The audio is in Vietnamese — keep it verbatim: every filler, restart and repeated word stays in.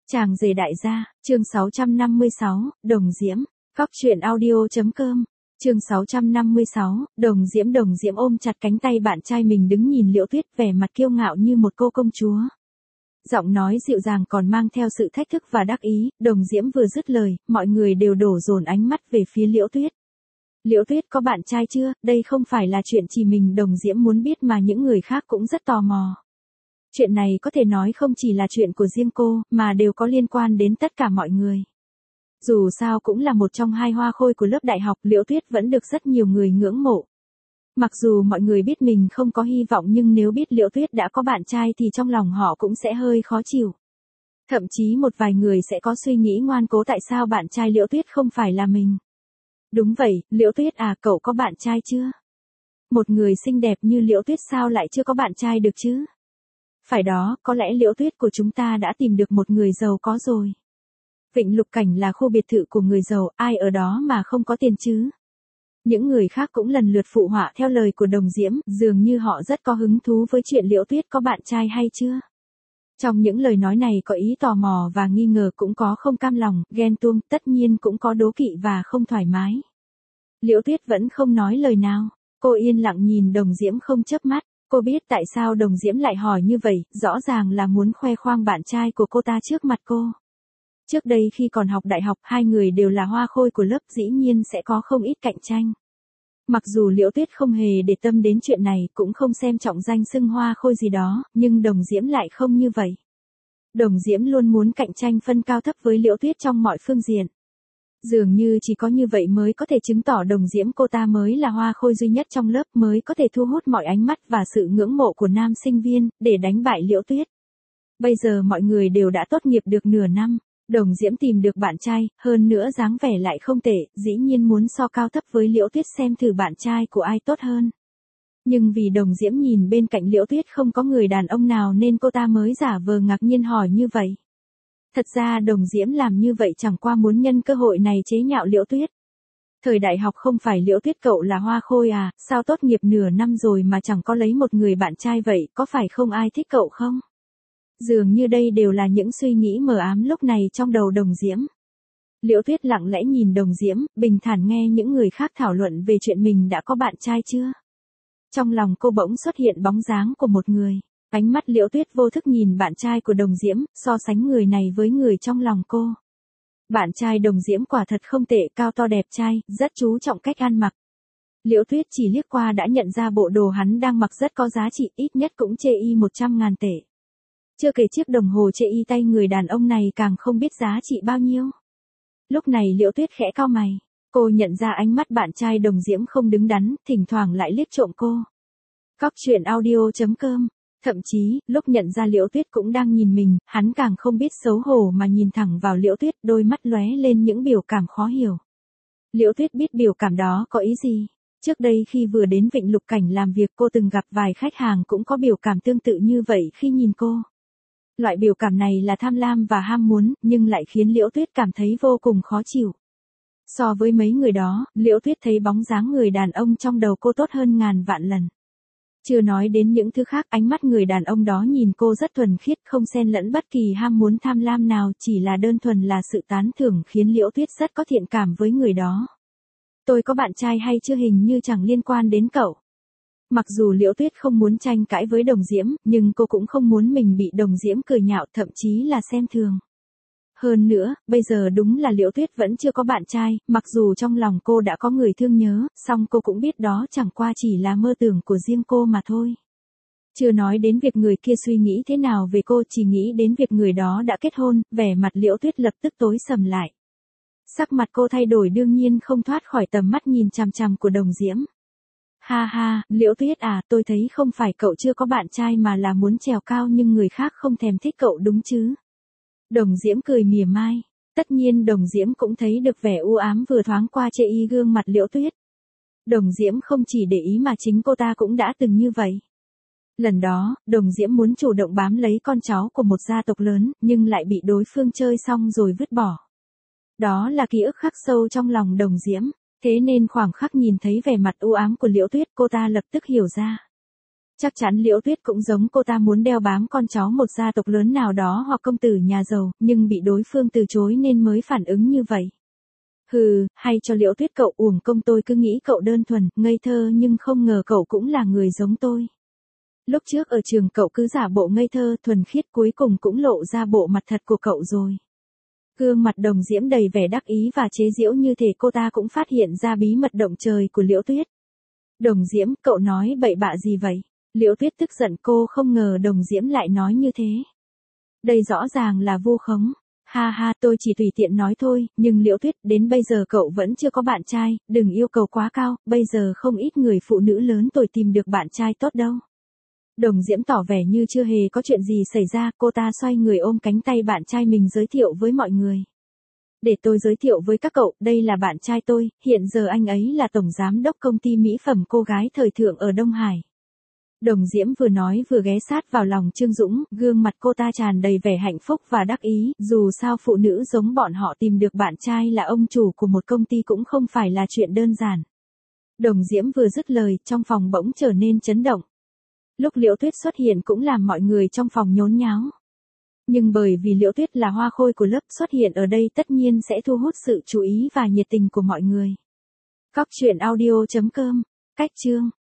Chàng rể đại gia, chương sáu trăm năm mươi sáu, Đồng Diễm, Cóc truyện audio.com, chương sáu trăm năm mươi sáu, Đồng Diễm Đồng Diễm ôm chặt cánh tay bạn trai mình đứng nhìn Liễu Tuyết vẻ mặt kiêu ngạo như một cô công chúa. Giọng nói dịu dàng còn mang theo sự thách thức và đắc ý, Đồng Diễm vừa dứt lời, mọi người đều đổ dồn ánh mắt về phía Liễu Tuyết. Liễu Tuyết có bạn trai chưa? Đây không phải là chuyện chỉ mình Đồng Diễm muốn biết mà những người khác cũng rất tò mò. Chuyện này có thể nói không chỉ là chuyện của riêng cô, mà đều có liên quan đến tất cả mọi người. Dù sao cũng là một trong hai hoa khôi của lớp đại học, Liễu Tuyết vẫn được rất nhiều người ngưỡng mộ. Mặc dù mọi người biết mình không có hy vọng nhưng nếu biết Liễu Tuyết đã có bạn trai thì trong lòng họ cũng sẽ hơi khó chịu. Thậm chí một vài người sẽ có suy nghĩ ngoan cố tại sao bạn trai Liễu Tuyết không phải là mình. Đúng vậy, Liễu Tuyết à, cậu có bạn trai chưa? Một người xinh đẹp như Liễu Tuyết sao lại chưa có bạn trai được chứ? Phải đó, có lẽ Liễu Tuyết của chúng ta đã tìm được một người giàu có rồi. Vịnh Lục Cảnh là khu biệt thự của người giàu, ai ở đó mà không có tiền chứ? Những người khác cũng lần lượt phụ họa theo lời của Đồng Diễm, dường như họ rất có hứng thú với chuyện Liễu Tuyết có bạn trai hay chưa. Trong những lời nói này có ý tò mò và nghi ngờ, cũng có không cam lòng, ghen tuông, tất nhiên cũng có đố kỵ và không thoải mái. Liễu Tuyết vẫn không nói lời nào, cô yên lặng nhìn Đồng Diễm không chớp mắt. Cô biết tại sao Đồng Diễm lại hỏi như vậy, rõ ràng là muốn khoe khoang bạn trai của cô ta trước mặt cô. Trước đây khi còn học đại học, hai người đều là hoa khôi của lớp, dĩ nhiên sẽ có không ít cạnh tranh. Mặc dù Liễu Tuyết không hề để tâm đến chuyện này, cũng không xem trọng danh xưng hoa khôi gì đó, nhưng Đồng Diễm lại không như vậy. Đồng Diễm luôn muốn cạnh tranh phân cao thấp với Liễu Tuyết trong mọi phương diện. Dường như chỉ có như vậy mới có thể chứng tỏ Đồng Diễm cô ta mới là hoa khôi duy nhất trong lớp, mới có thể thu hút mọi ánh mắt và sự ngưỡng mộ của nam sinh viên, để đánh bại Liễu Tuyết. Bây giờ mọi người đều đã tốt nghiệp được nửa năm, Đồng Diễm tìm được bạn trai, hơn nữa dáng vẻ lại không tệ, dĩ nhiên muốn so cao thấp với Liễu Tuyết xem thử bạn trai của ai tốt hơn. Nhưng vì Đồng Diễm nhìn bên cạnh Liễu Tuyết không có người đàn ông nào nên cô ta mới giả vờ ngạc nhiên hỏi như vậy. Thật ra Đồng Diễm làm như vậy chẳng qua muốn nhân cơ hội này chế nhạo Liễu Tuyết. Thời đại học không phải Liễu Tuyết cậu là hoa khôi à, sao tốt nghiệp nửa năm rồi mà chẳng có lấy một người bạn trai vậy, có phải không ai thích cậu không? Dường như đây đều là những suy nghĩ mờ ám lúc này trong đầu Đồng Diễm. Liễu Tuyết lặng lẽ nhìn Đồng Diễm, bình thản nghe những người khác thảo luận về chuyện mình đã có bạn trai chưa. Trong lòng cô bỗng xuất hiện bóng dáng của một người. Ánh mắt Liễu Tuyết vô thức nhìn bạn trai của Đồng Diễm, so sánh người này với người trong lòng cô. Bạn trai Đồng Diễm quả thật không tệ, cao to đẹp trai, rất chú trọng cách ăn mặc. Liễu Tuyết chỉ liếc qua đã nhận ra bộ đồ hắn đang mặc rất có giá trị, ít nhất cũng chê y một trăm ngàn tệ. Chưa kể chiếc đồng hồ chê y tay người đàn ông này càng không biết giá trị bao nhiêu. Lúc này Liễu Tuyết khẽ cau mày. Cô nhận ra ánh mắt bạn trai Đồng Diễm không đứng đắn, thỉnh thoảng lại liếc trộm cô. Cóc truyện audio.com. Thậm chí, lúc nhận ra Liễu Tuyết cũng đang nhìn mình, hắn càng không biết xấu hổ mà nhìn thẳng vào Liễu Tuyết, đôi mắt lóe lên những biểu cảm khó hiểu. Liễu Tuyết biết biểu cảm đó có ý gì. Trước đây khi vừa đến Vịnh Lục Cảnh làm việc, cô từng gặp vài khách hàng cũng có biểu cảm tương tự như vậy khi nhìn cô. Loại biểu cảm này là tham lam và ham muốn, nhưng lại khiến Liễu Tuyết cảm thấy vô cùng khó chịu. So với mấy người đó, Liễu Tuyết thấy bóng dáng người đàn ông trong đầu cô tốt hơn ngàn vạn lần. Chưa nói đến những thứ khác, ánh mắt người đàn ông đó nhìn cô rất thuần khiết, không xen lẫn bất kỳ ham muốn tham lam nào, chỉ là đơn thuần là sự tán thưởng, khiến Liễu Tuyết rất có thiện cảm với người đó. Tôi có bạn trai hay chưa hình như chẳng liên quan đến cậu. Mặc dù Liễu Tuyết không muốn tranh cãi với Đồng Diễm, nhưng cô cũng không muốn mình bị Đồng Diễm cười nhạo, thậm chí là xem thường. Hơn nữa, bây giờ đúng là Liễu Tuyết vẫn chưa có bạn trai, mặc dù trong lòng cô đã có người thương nhớ, song cô cũng biết đó chẳng qua chỉ là mơ tưởng của riêng cô mà thôi. Chưa nói đến việc người kia suy nghĩ thế nào về cô, chỉ nghĩ đến việc người đó đã kết hôn, vẻ mặt Liễu Tuyết lập tức tối sầm lại. Sắc mặt cô thay đổi, đương nhiên không thoát khỏi tầm mắt nhìn chằm chằm của Đồng Diễm. Ha ha, Liễu Tuyết à, tôi thấy không phải cậu chưa có bạn trai mà là muốn trèo cao nhưng người khác không thèm thích cậu đúng chứ. Đồng Diễm cười mỉa mai. Tất nhiên Đồng Diễm cũng thấy được vẻ u ám vừa thoáng qua chê y gương mặt Liễu Tuyết. Đồng Diễm không chỉ để ý mà chính cô ta cũng đã từng như vậy. Lần đó, Đồng Diễm muốn chủ động bám lấy con cháu của một gia tộc lớn, nhưng lại bị đối phương chơi xong rồi vứt bỏ. Đó là ký ức khắc sâu trong lòng Đồng Diễm. Thế nên khoảng khắc nhìn thấy vẻ mặt u ám của Liễu Tuyết, cô ta lập tức hiểu ra. Chắc chắn Liễu Tuyết cũng giống cô ta muốn đeo bám con cháu một gia tộc lớn nào đó hoặc công tử nhà giàu, nhưng bị đối phương từ chối nên mới phản ứng như vậy. Hừ, hay cho Liễu Tuyết cậu, uổng công tôi cứ nghĩ cậu đơn thuần, ngây thơ nhưng không ngờ cậu cũng là người giống tôi. Lúc trước ở trường cậu cứ giả bộ ngây thơ thuần khiết, cuối cùng cũng lộ ra bộ mặt thật của cậu rồi. Gương mặt Đồng Diễm đầy vẻ đắc ý và chế giễu, như thể cô ta cũng phát hiện ra bí mật động trời của Liễu Tuyết. Đồng Diễm, cậu nói bậy bạ gì vậy? Liễu Tuyết tức giận, cô không ngờ Đồng Diễm lại nói như thế. Đây rõ ràng là vu khống. Ha ha, tôi chỉ tùy tiện nói thôi, nhưng Liễu Tuyết, đến bây giờ cậu vẫn chưa có bạn trai, đừng yêu cầu quá cao, bây giờ không ít người phụ nữ lớn tuổi tìm được bạn trai tốt đâu. Đồng Diễm tỏ vẻ như chưa hề có chuyện gì xảy ra, cô ta xoay người ôm cánh tay bạn trai mình giới thiệu với mọi người. Để tôi giới thiệu với các cậu, đây là bạn trai tôi, hiện giờ anh ấy là tổng giám đốc công ty mỹ phẩm cô gái thời thượng ở Đông Hải. Đồng Diễm vừa nói vừa ghé sát vào lòng Trương Dũng, gương mặt cô ta tràn đầy vẻ hạnh phúc và đắc ý, dù sao phụ nữ giống bọn họ tìm được bạn trai là ông chủ của một công ty cũng không phải là chuyện đơn giản. Đồng Diễm vừa dứt lời, trong phòng bỗng trở nên chấn động. Lúc Liễu Tuyết xuất hiện cũng làm mọi người trong phòng nhốn nháo. Nhưng bởi vì Liễu Tuyết là hoa khôi của lớp, xuất hiện ở đây tất nhiên sẽ thu hút sự chú ý và nhiệt tình của mọi người. Cóc truyện audio chấm com, cách chương